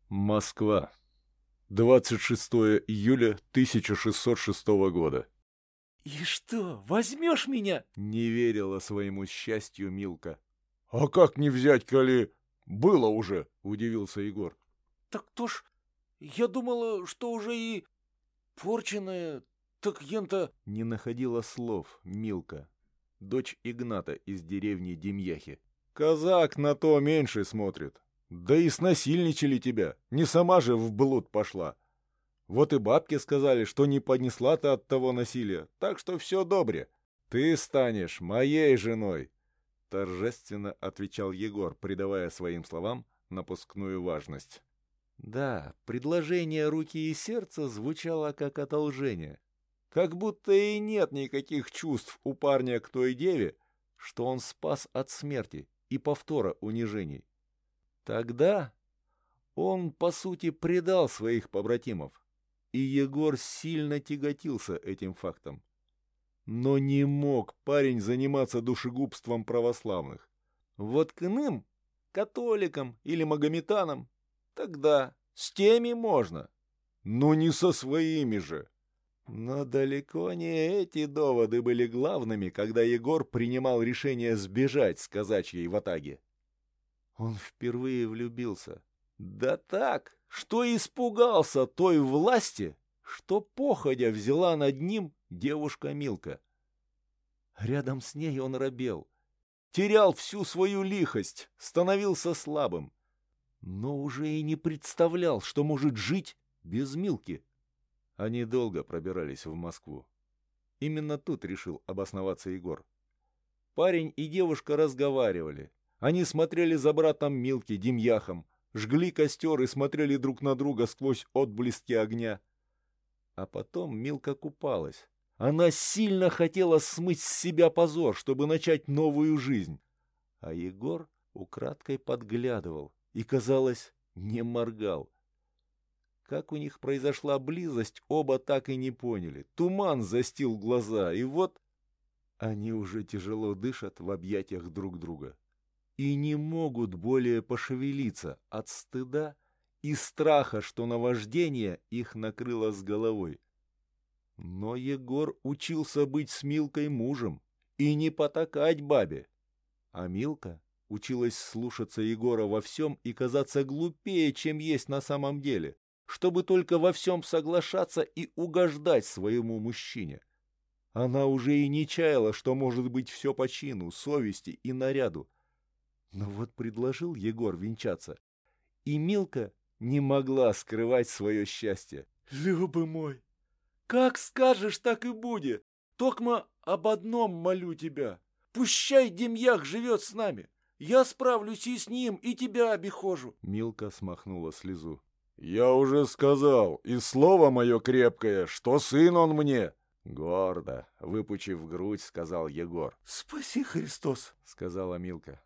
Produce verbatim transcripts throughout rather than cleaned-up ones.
Москва. двадцать шестое июля тысяча шестьсот шестого года. «И что, возьмешь меня?» — не верила своему счастью Милка. — А как не взять, коли было уже? — удивился Егор. — Так то ж, я думала, что уже и порченое, так ента... Не находила слов Милка, дочь Игната из деревни Демьяхи. — Казак на то меньше смотрит. Да и снасильничали тебя, не сама же в блуд пошла. Вот и бабки сказали, что не поднесла ты от того насилия, так что все добре. Ты станешь моей женой, — торжественно отвечал Егор, придавая своим словам напускную важность. Да, предложение руки и сердца звучало как одолжение. Как будто и нет никаких чувств у парня к той деве, что он спас от смерти и повтора унижений. Тогда он, по сути, предал своих побратимов, и Егор сильно тяготился этим фактом. Но не мог парень заниматься душегубством православных. Вот к иным, католикам или магометанам, тогда с теми можно, но не со своими же. Но далеко не эти доводы были главными, когда Егор принимал решение сбежать с казачьей ватаги. Он впервые влюбился. Да так, что испугался той власти, что походя взяла над ним девушка Милка. Рядом с ней он робел, терял всю свою лихость, становился слабым, но уже и не представлял, что может жить без Милки. Они долго пробирались в Москву. Именно тут решил обосноваться Егор. Парень и девушка разговаривали. Они смотрели за братом Милки, Демьяхом, жгли костер и смотрели друг на друга сквозь отблески огня. А потом Милка купалась. Она сильно хотела смыть с себя позор, чтобы начать новую жизнь. А Егор украдкой подглядывал и, казалось, не моргал. Как у них произошла близость, оба так и не поняли. Туман застил глаза, и вот они уже тяжело дышат в объятиях друг друга. И не могут более пошевелиться от стыда и страха, что наваждение их накрыло с головой. Но Егор учился быть с Милкой мужем и не потакать бабе. А Милка училась слушаться Егора во всем и казаться глупее, чем есть на самом деле, чтобы только во всем соглашаться и угождать своему мужчине. Она уже и не чаяла, что может быть все по чину, совести и наряду. Но вот предложил Егор венчаться, и Милка не могла скрывать свое счастье. «Любый мой, как скажешь, так и будет. Токма об одном молю тебя. Пущай Демьях живет с нами. Я справлюсь и с ним, и тебя обихожу». Милка смахнула слезу. «Я уже сказал, и слово мое крепкое, что сын он мне!» Гордо, выпучив грудь, сказал Егор. «Спаси, Христос!» — сказала Милка.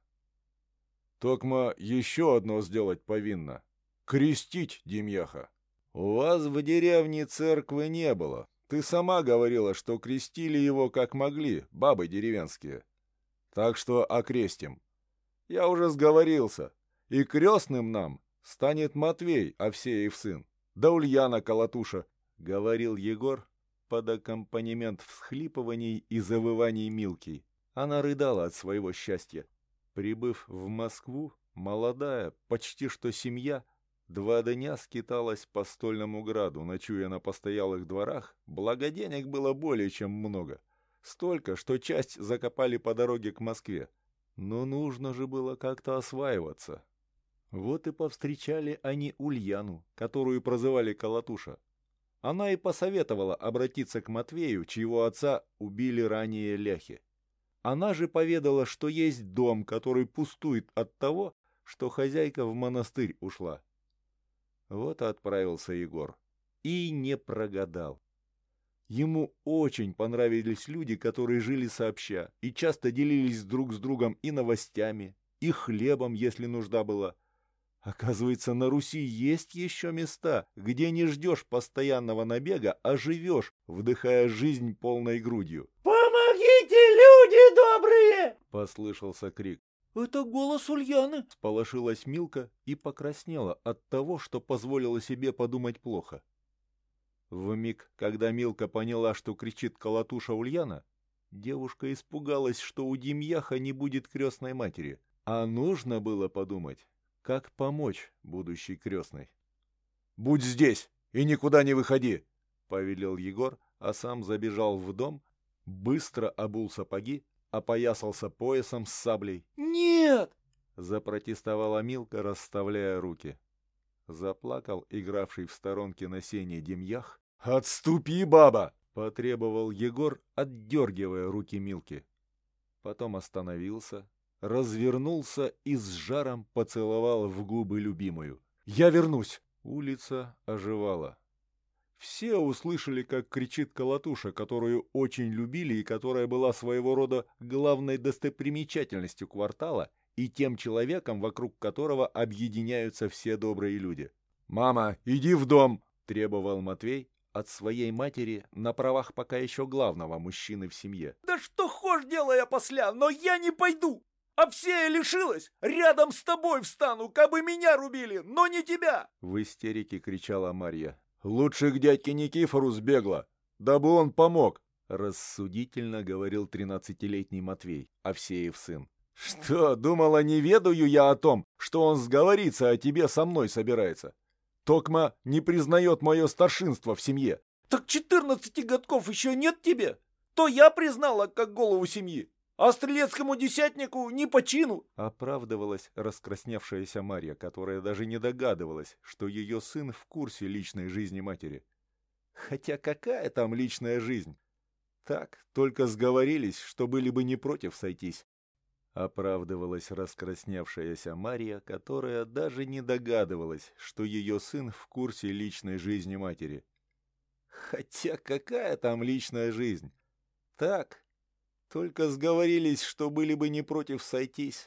«Токма еще одно сделать повинно. Крестить Демьяха. У вас в деревне церквы не было. Ты сама говорила, что крестили его как могли, бабы деревенские. Так что окрестим. Я уже сговорился, и крестным нам станет Матвей, Овсеев сын, да Ульяна Колотуша», — говорил Егор под аккомпанемент всхлипываний и завываний Милки. Она рыдала от своего счастья. Прибыв в Москву, молодая, почти что семья, два дня скиталась по Стольному Граду, ночуя на постоялых дворах, благо денег было более чем много. Столько, что часть закопали по дороге к Москве. Но нужно же было как-то осваиваться. Вот и повстречали они Ульяну, которую прозывали Колотуша. Она и посоветовала обратиться к Матвею, чьего отца убили ранее ляхи. Она же поведала, что есть дом, который пустует от того, что хозяйка в монастырь ушла. Вот и отправился Егор. И не прогадал. Ему очень понравились люди, которые жили сообща, и часто делились друг с другом и новостями, и хлебом, если нужда была. Оказывается, на Руси есть еще места, где не ждешь постоянного набега, а живешь, вдыхая жизнь полной грудью. «Помогите, люди добрые!» — послышался крик. Это голос Ульяны!» Сполошилась Милка и покраснела от того, что позволила себе подумать плохо. Вмиг, когда Милка поняла, что кричит колотуша Ульяна, девушка испугалась, что у Демьяха не будет крестной матери, а нужно было подумать, как помочь будущей крестной. «Будь здесь и никуда не выходи!» — повелел Егор, а сам забежал в дом, быстро обул сапоги, опоясался поясом с саблей. «Нет!» — запротестовала Милка, расставляя руки. Заплакал игравший в сторонке на сене Демьях. «Отступи, баба!» — потребовал Егор, отдергивая руки Милки. Потом остановился, развернулся и с жаром поцеловал в губы любимую. «Я вернусь!» Улица оживала. Все услышали, как кричит колотуша, которую очень любили и которая была своего рода главной достопримечательностью квартала и тем человеком, вокруг которого объединяются все добрые люди. «Мама, иди в дом!» – требовал Матвей от своей матери на правах пока еще главного мужчины в семье. «Да что хошь делай я посля, но я не пойду! А все я лишилась! Рядом с тобой встану, кабы меня рубили, но не тебя!» В истерике кричала Марья. «Лучше к дядьке Никифору сбегла, дабы он помог!» Рассудительно говорил тринадцатилетний Матвей, Овсеев сын. «Что, думала, не ведаю я о том, что он сговориться о тебе со мной собирается? Токма не признает мое старшинство в семье». «Так четырнадцати годков еще нет тебе? То я признала как голову семьи, а стрелецкому десятнику не по чину!» Оправдывалась раскрасневшаяся Марья, которая даже не догадывалась, что ее сын в курсе личной жизни матери. Хотя какая там личная жизнь? Так, только сговорились, что были бы не против сойтись. Оправдывалась раскрасневшаяся Марья, которая даже не догадывалась, что ее сын в курсе личной жизни матери. Хотя какая там личная жизнь? Так, только сговорились, что были бы не против сойтись.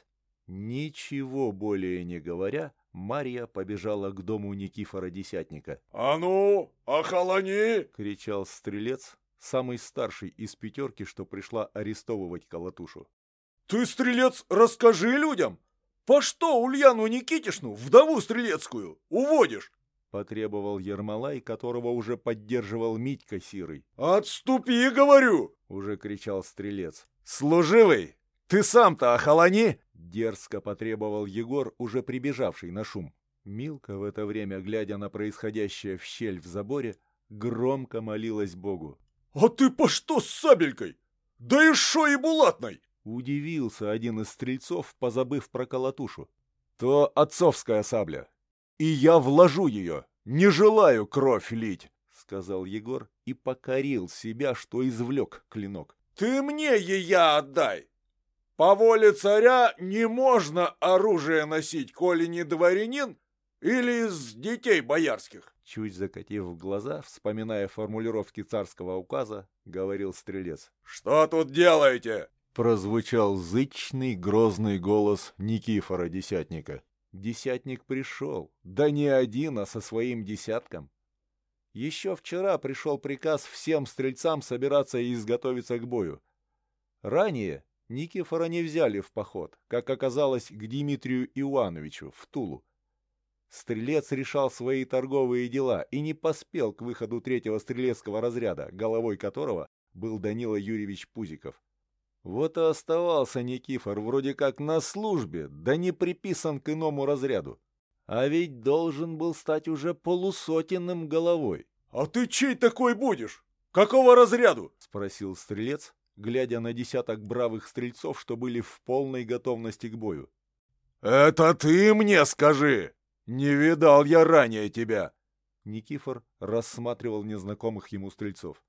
Ничего более не говоря, Марья побежала к дому Никифора Десятника. «А ну, охолони!» — кричал стрелец, самый старший из пятерки, что пришла арестовывать колотушу. «Ты, стрелец, расскажи людям, по что Ульяну Никитишну, вдову стрелецкую, уводишь?» — потребовал Ермолай, которого уже поддерживал Митька Сирый. «Отступи, говорю!» — уже кричал стрелец. «Служивый, ты сам-то охолони!» — дерзко потребовал Егор, уже прибежавший на шум. Милка в это время, глядя на происходящее в щель в заборе, громко молилась Богу. «А ты по что с сабелькой? Да и шо и булатной!» — удивился один из стрельцов, позабыв про колотушу. «То отцовская сабля. И я вложу ее, не желаю кровь лить», — сказал Егор и покорил себя, что извлек клинок. «Ты мне ея отдай! По воле царя не можно оружие носить, коли не дворянин или из детей боярских!» Чуть закатив глаза, вспоминая формулировки царского указа, говорил стрелец. «Что тут делаете?» — прозвучал зычный грозный голос Никифора Десятника. Десятник пришел, да не один, а со своим десятком. Еще вчера пришел приказ всем стрельцам собираться и изготовиться к бою. Ранее Никифора не взяли в поход, как оказалось, к Дмитрию Ивановичу в Тулу. Стрелец решал свои торговые дела и не поспел к выходу третьего стрелецкого разряда, головой которого был Данила Юрьевич Пузиков. Вот и оставался Никифор вроде как на службе, да не приписан к иному разряду. А ведь должен был стать уже полусотенным головой. «А ты чей такой будешь? Какого разряду?» — спросил стрелец, глядя на десяток бравых стрельцов, что были в полной готовности к бою. «Это ты мне скажи! Не видал я ранее тебя!» Никифор рассматривал незнакомых ему стрельцов.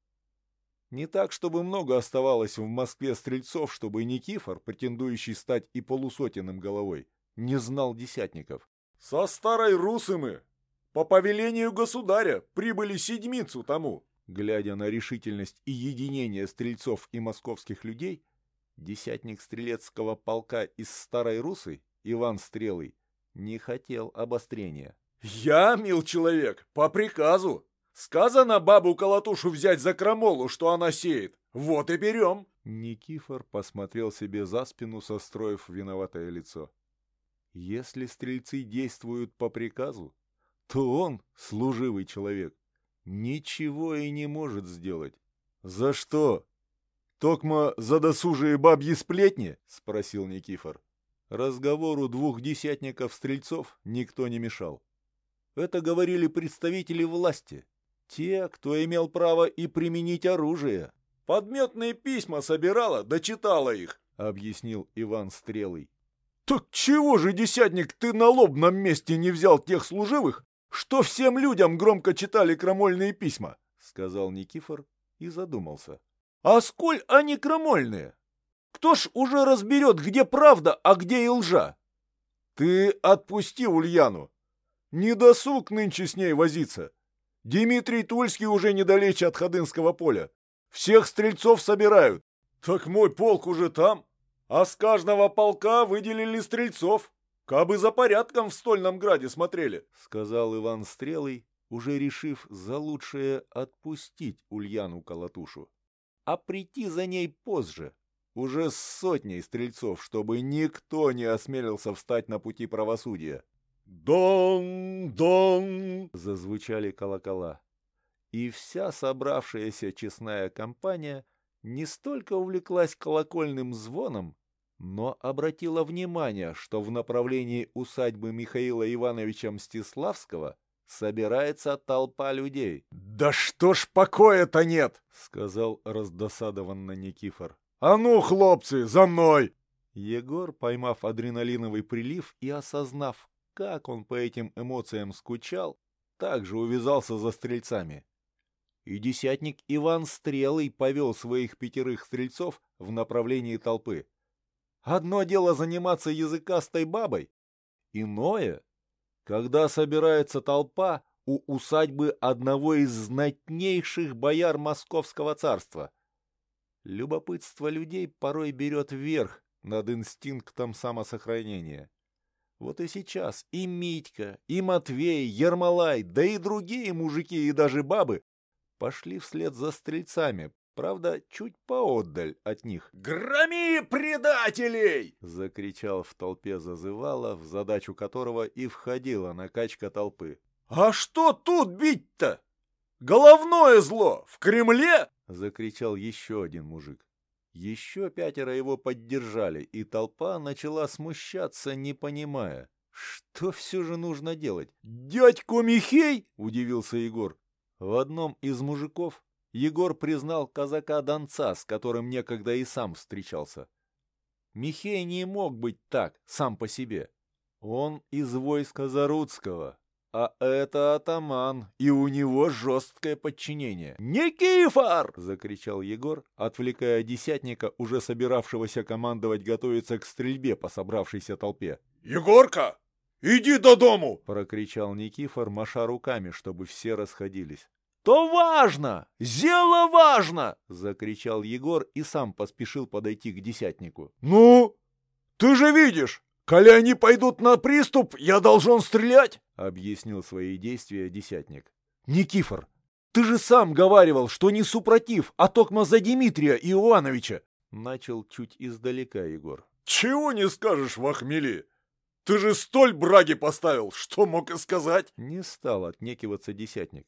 Не так, чтобы много оставалось в Москве стрельцов, чтобы Никифор, претендующий стать и полусотенным головой, не знал десятников. «Со старой русы мы, по повелению государя, прибыли седмицу тому!» Глядя на решительность и единение стрельцов и московских людей, десятник стрелецкого полка из старой русы, Иван Стрелый, не хотел обострения. «Я, мил человек, по приказу! Сказано бабу-колотушу взять за крамолу, что она сеет. Вот и берем!» Никифор посмотрел себе за спину, состроив виноватое лицо. Если стрельцы действуют по приказу, то он, служивый человек, ничего и не может сделать. «За что? Токмо за досужие бабьи сплетни?» — спросил Никифор. Разговору двух десятников стрельцов никто не мешал. Это говорили представители власти, те, кто имел право и применить оружие. «Подметные письма собирала, дочитала их», — объяснил Иван Стрелый. «Так чего же, десятник, ты на лобном месте не взял тех служивых, что всем людям громко читали крамольные письма?» — сказал Никифор и задумался. «А сколь они крамольные? Кто ж уже разберет, где правда, а где и лжа?» «Ты отпусти Ульяну. Не досуг нынче с ней возиться. Дмитрий Тульский уже недалече от Ходынского поля. Всех стрельцов собирают». «Так мой полк уже там, а с каждого полка выделили стрельцов, кабы за порядком в Стольном Граде смотрели», — сказал Иван Стрелый, уже решив за лучшее отпустить Ульяну Колотушу, а прийти за ней позже, уже с сотней стрельцов, чтобы никто не осмелился встать на пути правосудия. «Дон, дон!» — зазвучали колокола. И вся собравшаяся честная компания не столько увлеклась колокольным звоном, но обратила внимание, что в направлении усадьбы Михаила Ивановича Мстиславского собирается толпа людей. «Да что ж покоя-то нет!» — сказал раздосадованно Никифор. «А ну, хлопцы, за мной!» Егор, поймав адреналиновый прилив и осознав, как он по этим эмоциям скучал, также увязался за стрельцами. И десятник Иван Стрелый повел своих пятерых стрельцов в направлении толпы. Одно дело заниматься языкастой бабой, иное, когда собирается толпа у усадьбы одного из знатнейших бояр Московского царства. Любопытство людей порой берет верх над инстинктом самосохранения. Вот и сейчас и Митька, и Матвей, Ермолай, да и другие мужики и даже бабы пошли вслед за стрельцами, правда, чуть поотдаль от них. «Громи предателей!» — закричал в толпе зазывало, в задачу которого и входила накачка толпы. «А что тут бить-то? Головное зло в Кремле!» — закричал еще один мужик. Еще пятеро его поддержали, и толпа начала смущаться, не понимая, что все же нужно делать. «Дядьку Михей!» — удивился Егор. В одном из мужиков Егор признал казака-донца, с которым некогда и сам встречался. Михей не мог быть так, сам по себе. Он из войска Заруцкого, а это атаман, и у него жесткое подчинение. «Никифор!» — закричал Егор, отвлекая десятника, уже собиравшегося командовать готовиться к стрельбе по собравшейся толпе. «Егорка, иди до дому!» — прокричал Никифор, маша руками, чтобы все расходились. «То важно! Зело важно!» — закричал Егор и сам поспешил подойти к десятнику. «Ну, ты же видишь! Коли они пойдут на приступ, я должен стрелять!» — объяснил свои действия десятник. «Никифор, ты же сам говаривал, что не супротив, а токмо за Дмитрия Иоановича!» — начал чуть издалека Егор. «Чего не скажешь в охмели? Ты же столь браги поставил, что мог и сказать!» Не стал отнекиваться десятник.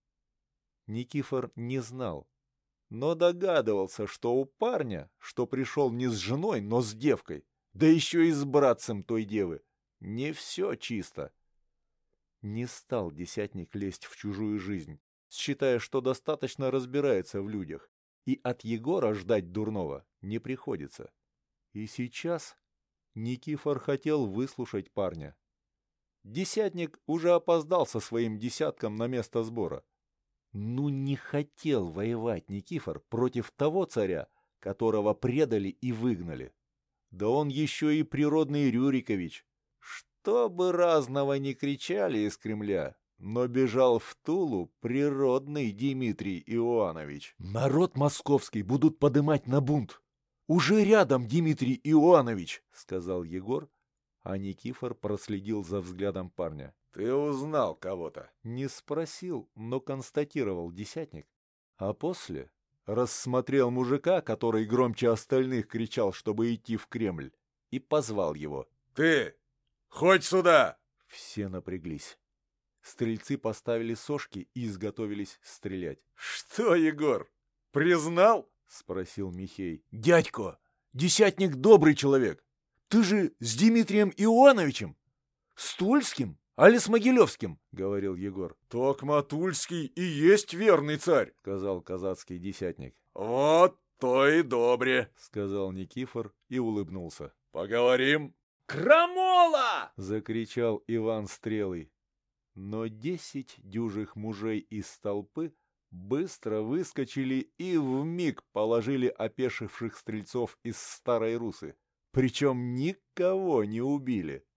Никифор не знал, но догадывался, что у парня, что пришел не с женой, но с девкой, да еще и с братцем той девы, не все чисто. Не стал десятник лезть в чужую жизнь, считая, что достаточно разбирается в людях, и от Егора ждать дурного не приходится. И сейчас Никифор хотел выслушать парня. Десятник уже опоздал со своим десятком на место сбора. Ну не хотел воевать Никифор против того царя, которого предали и выгнали. Да он еще и природный Рюрикович. Что бы разного ни кричали из Кремля, но бежал в Тулу природный Дмитрий Иоанович. «Народ московский будут подымать на бунт. Уже рядом Дмитрий Иоанович», — сказал Егор, а Никифор проследил за взглядом парня. «Ты узнал кого-то?» Не спросил, но констатировал десятник, а после рассмотрел мужика, который громче остальных кричал, чтобы идти в Кремль, и позвал его. «Ты, ходь сюда!» Все напряглись. Стрельцы поставили сошки и изготовились стрелять. «Что, Егор, признал?» — спросил Михей. «Дядько, десятник добрый человек. Ты же с Дмитрием Ионовичем? С Тульским, али с Могилевским?» — говорил Егор. «Токма Тульский и есть верный царь», — сказал казацкий десятник. «Вот то и добре», — сказал Никифор и улыбнулся. «Поговорим». «Крамола!» — закричал Иван Стрелый. Но десять дюжих мужей из толпы быстро выскочили и вмиг положили опешивших стрельцов из Старой Русы. Причем никого не убили.